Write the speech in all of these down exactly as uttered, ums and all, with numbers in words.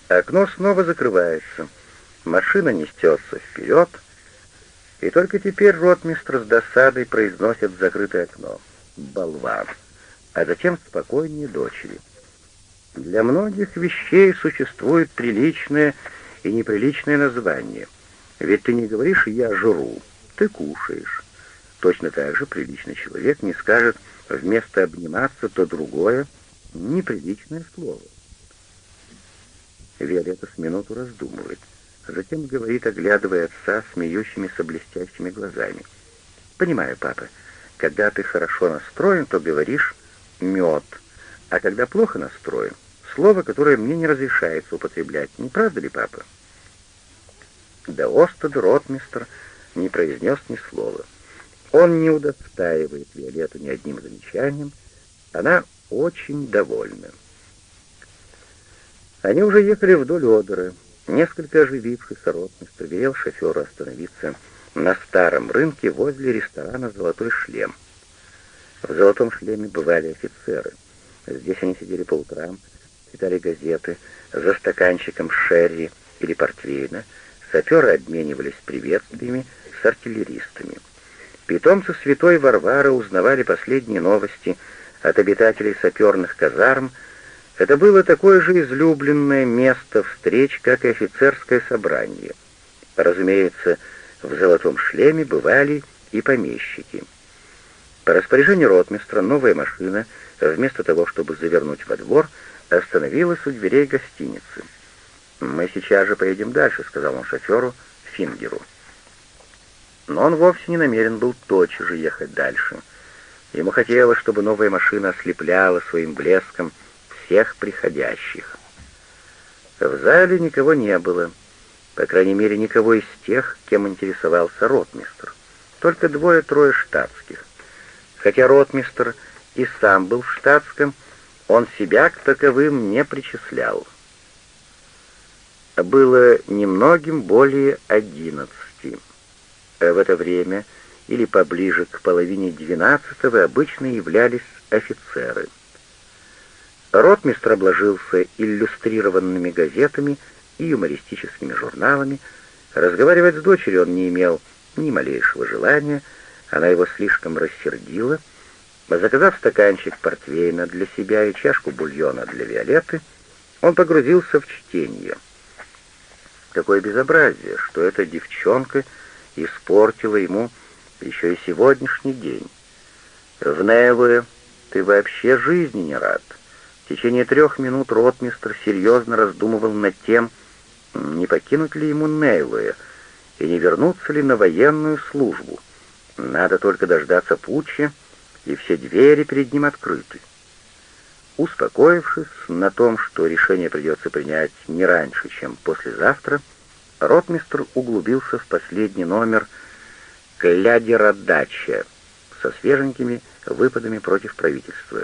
Окно снова закрывается. Машина несется вперед, и только теперь ротмистр с досадой произносит в закрытое окно: «Болван!», а затем спокойнее дочери: «Для многих вещей существует приличное и неприличное название. Ведь ты не говоришь «я жру», ты кушаешь». Точно так же приличный человек не скажет вместо «обниматься» то другое, неприличное слово». Виолетта с минуту раздумывает, затем говорит, оглядывая отца смеющимися блестящими глазами: «Понимаю, папа, когда ты хорошо настроен, то говоришь «мед», а когда плохо настроен — слово, которое мне не разрешается употреблять. Не правда ли, папа?» До Остада ротмистр не произнес ни слова. Он не удостаивает Виолетту ни одним замечанием. Она очень довольна. Они уже ехали вдоль Одера. Несколько оживившийся ротмистр велел шоферу остановиться на старом рынке возле ресторана «Золотой шлем». В «Золотом шлеме» бывали офицеры. Здесь они сидели по утрам, читали газеты за стаканчиком шерри или портвейна. Саперы обменивались приветствиями с артиллеристами. Питомцы святой Варвары узнавали последние новости от обитателей саперных казарм. Это было такое же излюбленное место встреч, как и офицерское собрание. Разумеется, в «Золотом шлеме» бывали и помещики. По распоряжению ротмистра новая машина, вместо того, чтобы завернуть во двор, остановилась у дверей гостиницы. «Мы сейчас же поедем дальше», — сказал он шоферу Фингеру. Но он вовсе не намерен был тотчас же ехать дальше. Ему хотелось, чтобы новая машина ослепляла своим блеском всех приходящих. В зале никого не было, по крайней мере, никого из тех, кем интересовался ротмистр. Только двое-трое штатских. Хотя ротмистр и сам был в штатском, он себя к таковым не причислял. Было немногим более одиннадцати. В это время, или поближе к половине двенадцатого, обычно являлись офицеры. Ротмистр обложился иллюстрированными газетами и юмористическими журналами. Разговаривать с дочерью он не имел ни малейшего желания, она его слишком рассердила. Заказав стаканчик портвейна для себя и чашку бульона для Виолетты, он погрузился в чтение. Какое безобразие, что эта девчонка испортила ему еще и сегодняшний день. В Неве ты вообще жизни не рад. В течение трех минут ротмистр серьезно раздумывал над тем, не покинуть ли ему Нейлуэ и не вернуться ли на военную службу. Надо только дождаться путча, и все двери перед ним открыты. Успокоившись на том, что решение придется принять не раньше, чем послезавтра, ротмистр углубился в последний номер «Клядерадача» со свеженькими выпадами против правительства.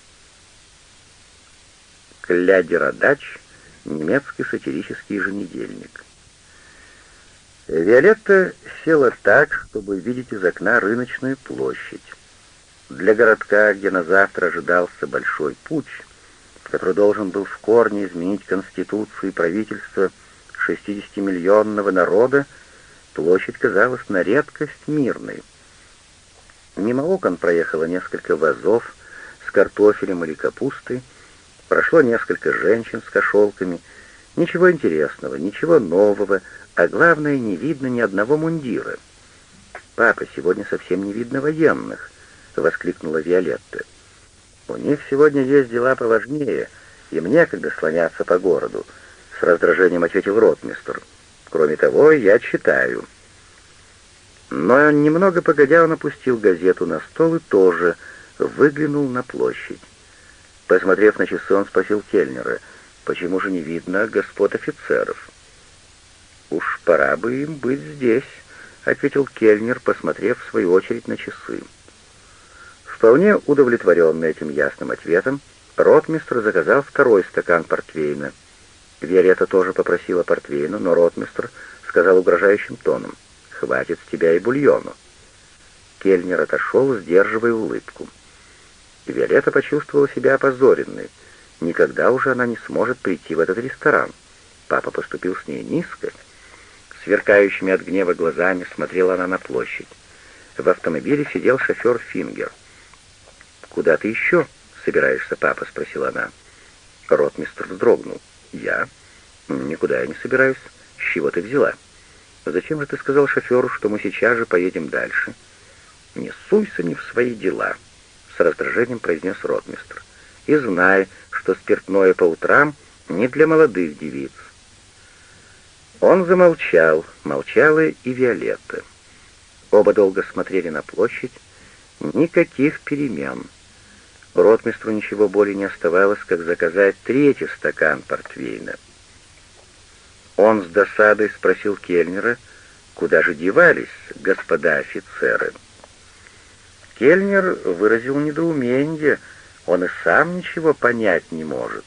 «Клядерадач» — немецкий сатирический еженедельник. Виолетта села так, чтобы видеть из окна рыночную площадь. Для городка, где на завтра ожидался большой путч, который должен был в корне изменить конституцию и правительство шестидесятимиллионного народа, площадь казалась на редкость мирной. Мимо окон проехало несколько вазов с картофелем или капустой, прошло несколько женщин с кошелками. Ничего интересного, ничего нового, а главное, не видно ни одного мундира. «Папа, сегодня совсем не видно военных», — воскликнула Виолетта. «У них сегодня есть дела поважнее, им некогда слоняться по городу», — с раздражением ответил ротмистр. «Кроме того, я читаю». Но немного погодя он опустил газету на стол и тоже выглянул на площадь. Посмотрев на часы, он спросил кельнера: «Почему же не видно господ офицеров?» «Уж пора бы им быть здесь», — ответил кельнер, посмотрев в свою очередь на часы. Вполне удовлетворенный этим ясным ответом, ротмистр заказал второй стакан портвейна. Виолетта тоже попросила портвейна, но ротмистр сказал угрожающим тоном: «Хватит с тебя и бульону». Кельнер отошел, сдерживая улыбку. Виолетта почувствовала себя опозоренной. Никогда уже она не сможет прийти в этот ресторан. папа поступил с ней низко. Сверкающими от гнева глазами смотрела она на площадь. В автомобиле сидел шофер Фингер. «Куда ты еще собираешься, папа?» — спросила она. Ротмистр вздрогнул. «Я? Никуда я не собираюсь. С чего ты взяла? Зачем же ты сказал шоферу, что мы сейчас же поедем дальше?» «Не суйся не в свои дела», — с раздражением произнес ротмистр. «И знай, что спиртное по утрам не для молодых девиц». Он замолчал, молчала и Виолетта. Оба долго смотрели на площадь. Никаких перемен. Ротмистру ничего более не оставалось, как заказать третий стакан портвейна. Он с досадой спросил кельнера, куда же девались господа офицеры. Кельнер выразил недоумение, он и сам ничего понять не может.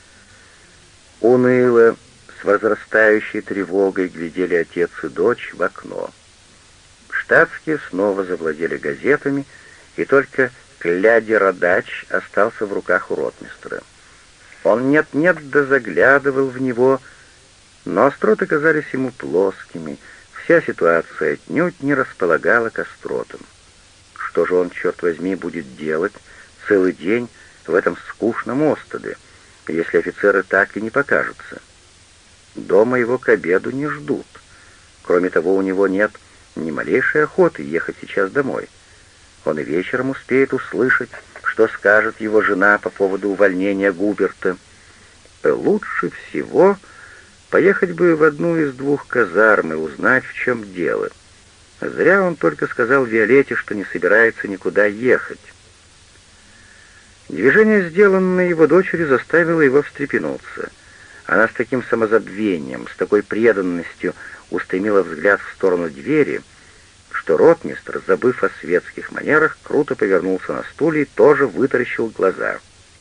Уныло, с возрастающей тревогой глядели отец и дочь в окно. Штатские снова завладели газетами, и только Кляди-Родач остался в руках у ротмистра. Он нет-нет да заглядывал в него, но остроты казались ему плоскими, вся ситуация отнюдь не располагала к остротам. Что же он, черт возьми, будет делать целый день в этом скучном острове, если офицеры так и не покажутся? Дома его к обеду не ждут. Кроме того, у него нет ни малейшей охоты ехать сейчас домой. Он и вечером успеет услышать, что скажет его жена по поводу увольнения Губерта. Лучше всего поехать бы в одну из двух казарм и узнать, в чем дело. Зря он только сказал Виолетте, что не собирается никуда ехать. Движение, сделанное его дочерью, заставило его встрепенуться. Она с таким самозабвением, с такой преданностью устремила взгляд в сторону двери, что ротмистр, забыв о светских манерах, круто повернулся на стуле и тоже вытаращил глаза.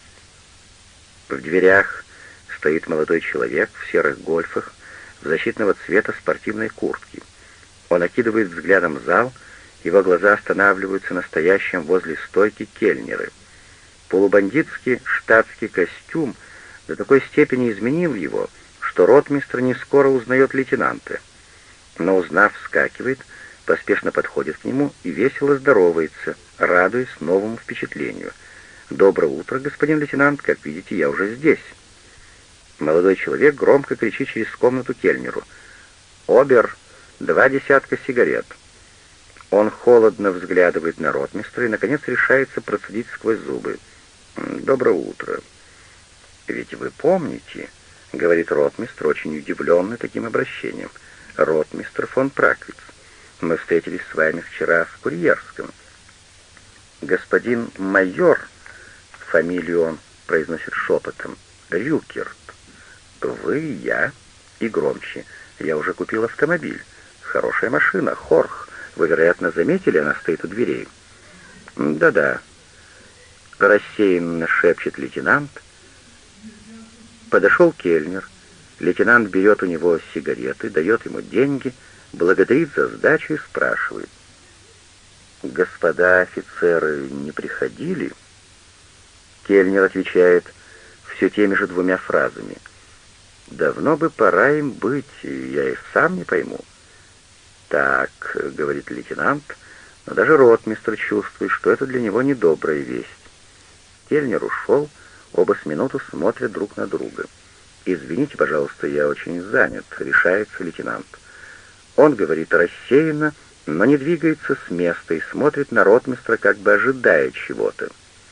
В дверях стоит молодой человек в серых гольфах, в защитного цвета спортивной куртки. Он окидывает взглядом зал, его глаза останавливаются на стоящем возле стойки кельнеры. Полубандитский штатский костюм до такой степени изменил его, что ротмистр не скоро узнает лейтенанта. Но, узнав, вскакивает, поспешно подходит к нему и весело здоровается, радуясь новому впечатлению. «Доброе утро, господин лейтенант, как видите, я уже здесь». Молодой человек громко кричит через комнату кельнеру: «Обер, два десятка сигарет». Он холодно взглядывает на ротмистра и, наконец, решается процедить сквозь зубы: «Доброе утро». «Ведь вы помните, — говорит ротмистр, очень удивленный таким обращением, — ротмистр фон Праквиц, мы встретились с вами вчера в Курьерском. Господин майор, фамилию он произносит шепотом, Рюкерт, вы и я, и громче, я уже купил автомобиль, хорошая машина, Хорх, вы, вероятно, заметили, она стоит у дверей». «Да-да», — рассеянно шепчет лейтенант. Подошел кельнер, лейтенант берет у него сигареты, дает ему деньги, благодарит за сдачу и спрашивает: «Господа офицеры не приходили?» Кельнер отвечает все теми же двумя фразами: «Давно бы пора им быть, я и сам не пойму». «Так», — говорит лейтенант, но даже ротмистр чувствует, что это для него недобрая весть. Кельнер ушел, оба с минуту смотрят друг на друга. «Извините, пожалуйста, я очень занят», — решается лейтенант. Он говорит рассеянно, но не двигается с места и смотрит на ротмистра, как бы ожидая чего-то.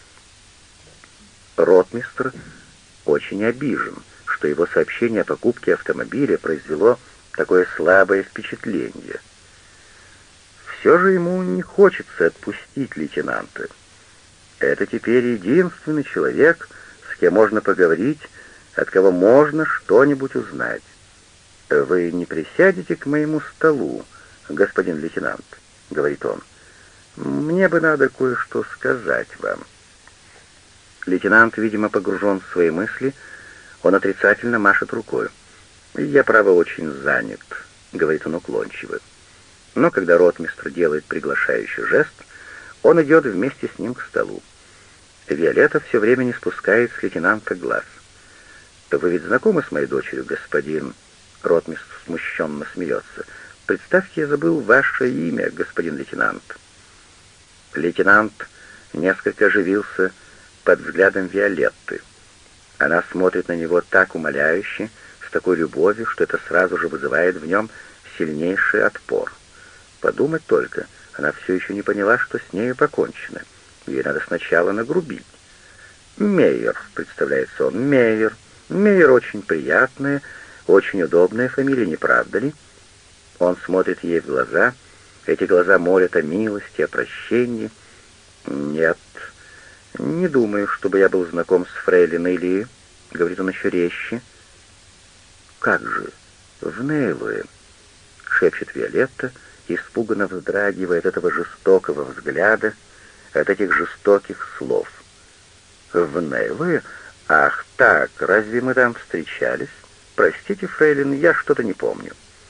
Ротмистр очень обижен, что его сообщение о покупке автомобиля произвело такое слабое впечатление. Все же ему не хочется отпустить лейтенанта. Это теперь единственный человек, с кем можно поговорить, от кого можно что-нибудь узнать. «Вы не присядете к моему столу, господин лейтенант?» — говорит он. «Мне бы надо кое-что сказать вам». Лейтенант, видимо, погружен в свои мысли, он отрицательно машет рукой. «Я, право, очень занят», — говорит он уклончиво. Но когда ротмистр делает приглашающий жест, он идет вместе с ним к столу. Виолетта все время не спускает с лейтенанта глаз. Вы ведь знакомы с моей дочерью, господин...» Ротмистр смущенно смеется. «Представьте, я забыл ваше имя, господин лейтенант». Лейтенант несколько оживился под взглядом Виолетты. Она смотрит на него так умоляюще, с такой любовью, что это сразу же вызывает в нем сильнейший отпор. Подумать только, она все еще не поняла, что с нею покончено. Ей надо сначала нагрубить. «Мейер», — представляется он, — «Мейер». «Мейер» очень приятная, очень удобная фамилия, не правда ли? Он смотрит ей в глаза. Эти глаза молят о милости, о прощении. «Нет, не думаю, чтобы я был знаком с фрейлиной Ли», — говорит он еще резче. «Как же, в Нейлуе», — шепчет Виолетта, испуганно вздрагивая от этого жестокого взгляда, от этих жестоких слов. «В Нейлуе? Ах так, разве мы там встречались? Простите, фрейлин, я что-то не помню».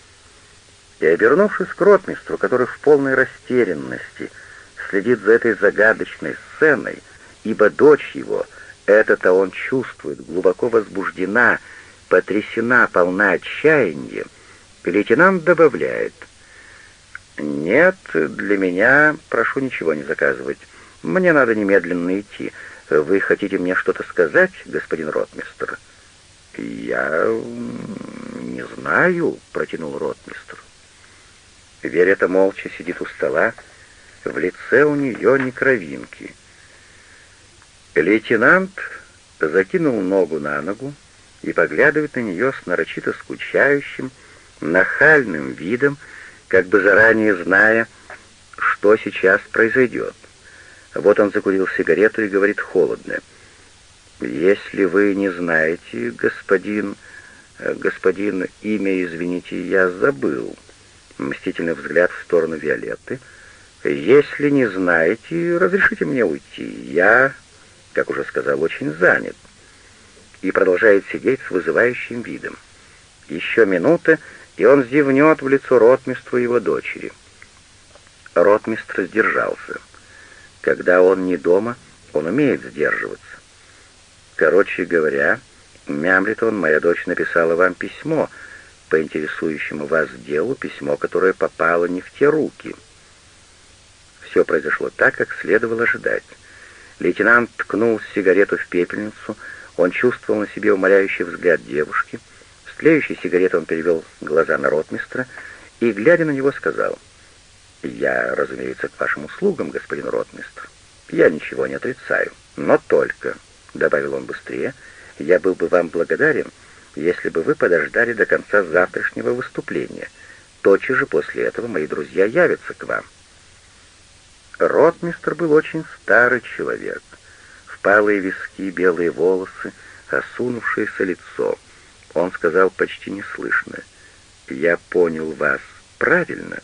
И, обернувшись к ротмистру, который в полной растерянности следит за этой загадочной сценой, ибо дочь его, это-то он чувствует, глубоко возбуждена, потрясена, полна отчаяния, лейтенант добавляет: «Нет, для меня, прошу ничего не заказывать, мне надо немедленно идти. Вы хотите мне что-то сказать, господин ротмистр?» «Я не знаю», — протянул ротмистр. Виолетта молча сидит у стола, в лице у нее ни кровинки. Лейтенант закинул ногу на ногу и поглядывает на нее с нарочито скучающим, нахальным видом, как бы заранее зная, что сейчас произойдет. Вот он закурил сигарету и говорит холодно: «Если вы не знаете, господин... господин, имя, извините, я забыл». Мстительный взгляд в сторону Виолетты. «Если не знаете, разрешите мне уйти. Я, как уже сказал, очень занят». И продолжает сидеть с вызывающим видом. Еще минута, и он зевнет в лицо ротмистру и его дочери. Ротмистр сдержался. Когда он не дома, он умеет сдерживаться. Короче говоря, мямлит он, моя дочь написала вам письмо по интересующему вас делу, письмо, которое попало не в те руки. Все произошло так, как следовало ожидать. Лейтенант ткнул сигарету в пепельницу, он чувствовал на себе умоляющий взгляд девушки. С тлеющей сигаретой он перевел глаза на ротмистра и, глядя на него, сказал: «Я, разумеется, к вашим услугам, господин ротмистр. Я ничего не отрицаю. Но только, — добавил он быстрее, — я был бы вам благодарен, если бы вы подождали до конца завтрашнего выступления. Тотчас же после этого мои друзья явятся к вам». Ротмистр был очень старый человек. Впалые виски, белые волосы, осунувшееся лицо. Он сказал почти неслышно: «Я понял вас правильно?»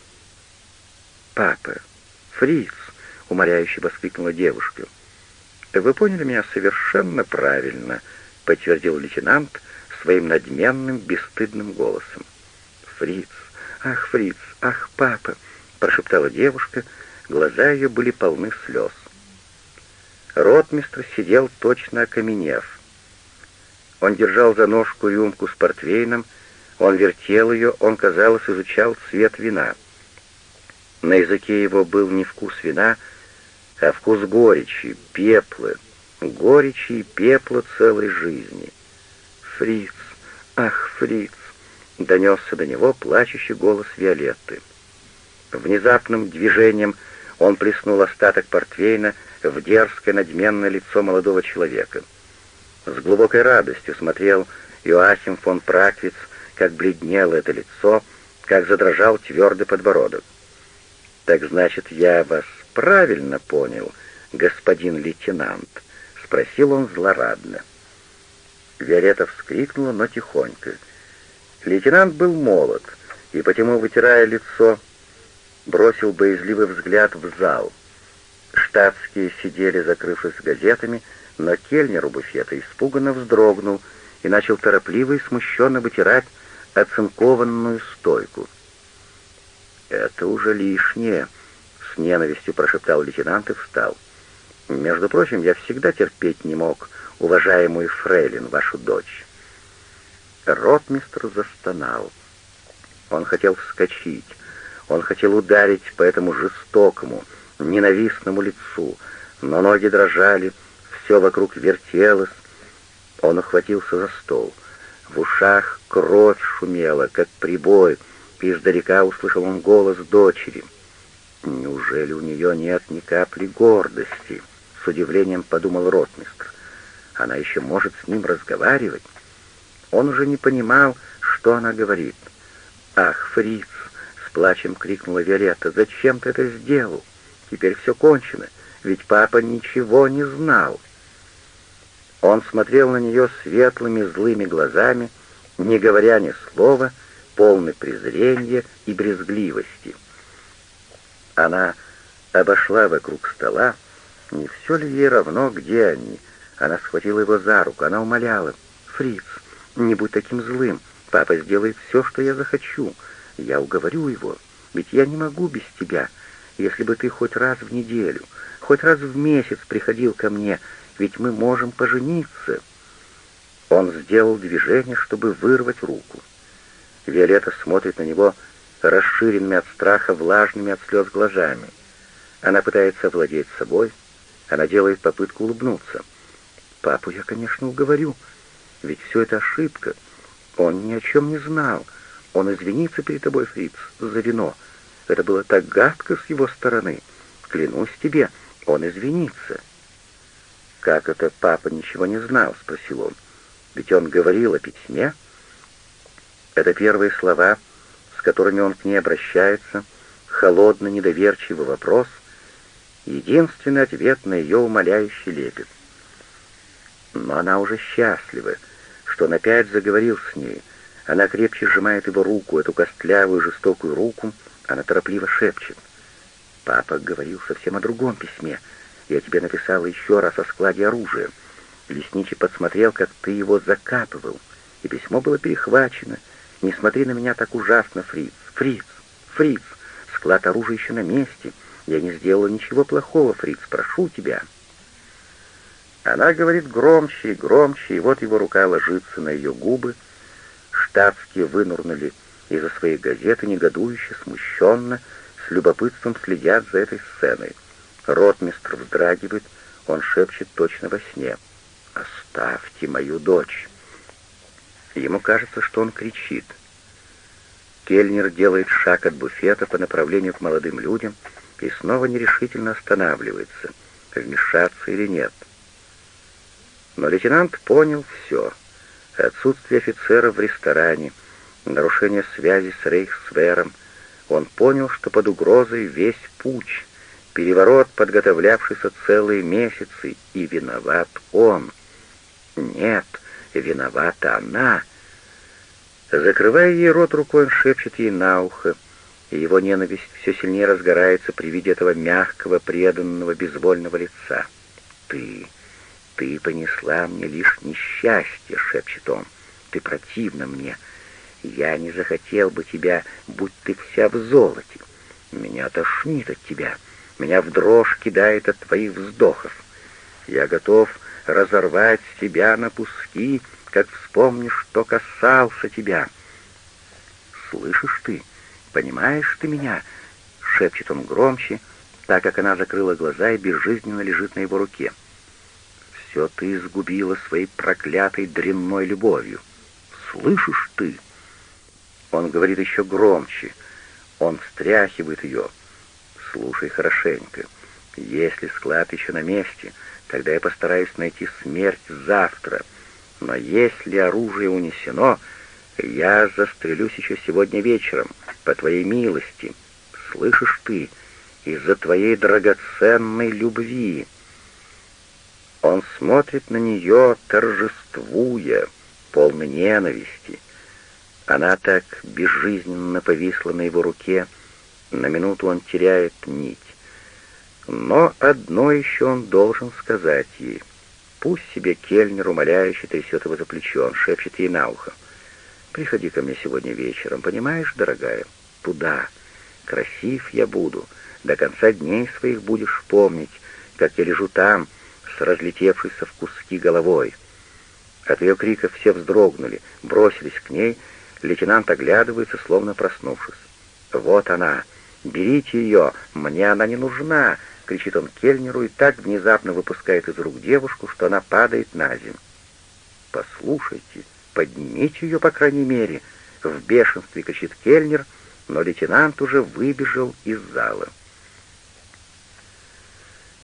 «Папа, Фриц!» — умоляюще воскликнула девушка. «Вы поняли меня совершенно правильно», — подтвердил лейтенант своим надменным, бесстыдным голосом. «Фриц! Ах, Фриц! Ах, папа!» — прошептала девушка, глаза ее были полны слез. Ротмистр сидел точно окаменев. Он держал за ножку рюмку с портвейном, он вертел ее, он, казалось, изучал цвет вина. На языке его был не вкус вина, а вкус горечи, пепла, горечи и пепла целой жизни. «Фриц! Ах, Фриц!» — донесся до него плачущий голос Виолетты. Внезапным движением он плеснул остаток портвейна в дерзкое надменное лицо молодого человека. С глубокой радостью смотрел Иоахим фон Праквиц, как бледнело это лицо, как задрожал твердый подбородок. «Так значит, я вас правильно понял, господин лейтенант?» — спросил он злорадно. Виолетта вскрикнула, но тихонько. Лейтенант был молод, и потому, вытирая лицо, бросил боязливый взгляд в зал. Штатские сидели, закрывшись газетами, но кельнер у буфета испуганно вздрогнул и начал торопливо и смущенно вытирать оцинкованную стойку. «Это уже лишнее», — с ненавистью прошептал лейтенант и встал. «Между прочим, я всегда терпеть не мог уважаемую фрейлин, вашу дочь. Ротмистр застонал. Он хотел вскочить, он хотел ударить по этому жестокому, ненавистному лицу, но ноги дрожали, все вокруг вертелось. Он ухватился за стол. В ушах кровь шумела, как прибой, и издалека услышал он голос дочери. «Неужели у нее нет ни капли гордости?» — с удивлением подумал ротмистр. «Она еще может с ним разговаривать?» Он уже не понимал, что она говорит. «Ах, Фриц!» — с плачем крикнула Виолетта. «Зачем ты это сделал? Теперь все кончено, ведь папа ничего не знал». Он смотрел на нее светлыми злыми глазами, не говоря ни слова, полный презрения и брезгливости. Она обошла вокруг стола. Не все ли ей равно, где они? Она схватила его за руку, она умоляла. «Фриц, не будь таким злым. Папа сделает все, что я захочу. Я уговорю его, ведь я не могу без тебя. Если бы ты хоть раз в неделю, хоть раз в месяц приходил ко мне, ведь мы можем пожениться». Он сделал движение, чтобы вырвать руку. Виолетта смотрит на него расширенными от страха, влажными от слез глазами. Она пытается овладеть собой, она делает попытку улыбнуться. «Папу я, конечно, уговорю, ведь все это ошибка. Он ни о чем не знал. Он извинится перед тобой, Фриц, за вино. Это было так гадко с его стороны. Клянусь тебе, он извинится». «Как это папа ничего не знал?» — спросил он. «Ведь он говорил о письме». Это первые слова, с которыми он к ней обращается, холодный, недоверчивый вопрос, единственный ответ на ее умоляющий лепет. Но она уже счастлива, что он опять заговорил с ней. Она крепче сжимает его руку, эту костлявую, жестокую руку, она торопливо шепчет. «Папа говорил совсем о другом письме. Я тебе написала еще раз о складе оружия. Лесничий подсмотрел, как ты его закапывал, и письмо было перехвачено. Не смотри на меня так ужасно, Фриц. Фриц, Фриц, склад оружия еще на месте. Я не сделала ничего плохого, Фриц, прошу тебя». Она говорит громче и громче, и вот его рука ложится на ее губы. Штатские вынурнули из-за своей газеты, негодующе, смущенно, с любопытством следят за этой сценой. Ротмистр вздрагивает, он шепчет точно во сне. «Оставьте мою дочь!» Ему кажется, что он кричит. Кельнер делает шаг от буфета по направлению к молодым людям и снова нерешительно останавливается, вмешаться или нет. Но лейтенант понял все. Отсутствие офицера в ресторане, нарушение связи с рейхсвером. Он понял, что под угрозой весь путч, переворот, подготовлявшийся целые месяцы, и виноват он. Нет, виновата она. Закрывая ей рот рукой, он шепчет ей на ухо, и его ненависть все сильнее разгорается при виде этого мягкого, преданного, безвольного лица. «Ты, ты понесла мне лишь несчастье», — шепчет он. «Ты противна мне. Я не захотел бы тебя, будь ты вся в золоте. Меня тошнит от тебя. Меня в дрожь кидает от твоих вздохов. Я готов разорвать тебя на куски, как вспомнишь, что касался тебя». «Слышишь ты? Понимаешь ты меня?» — шепчет он громче, так как она закрыла глаза и безжизненно лежит на его руке. «Все ты изгубила своей проклятой дрянной любовью. Слышишь ты?» Он говорит еще громче. Он встряхивает ее. «Слушай хорошенько. Если склад еще на месте, тогда я постараюсь найти смерть завтра. Но если оружие унесено, я застрелюсь еще сегодня вечером, по твоей милости. Слышишь ты, из-за твоей драгоценной любви». Он смотрит на нее, торжествуя, полный ненависти. Она так безжизненно повисла на его руке. На минуту он теряет нить. Но одно еще он должен сказать ей. Пусть себе кельнер умоляюще трясет его за плечо, он шепчет ей на ухо. «Приходи ко мне сегодня вечером, понимаешь, дорогая? Туда. Красив я буду. До конца дней своих будешь помнить, как я лежу там, с разлетевшейся в куски головой». От ее крика все вздрогнули, бросились к ней. Лейтенант оглядывается, словно проснувшись. «Вот она! Берите ее! Мне она не нужна!» — кричит он кельнеру и так внезапно выпускает из рук девушку, что она падает на землю. «Послушайте, поднимите ее, по крайней мере!» — в бешенстве кричит кельнер, но лейтенант уже выбежал из зала.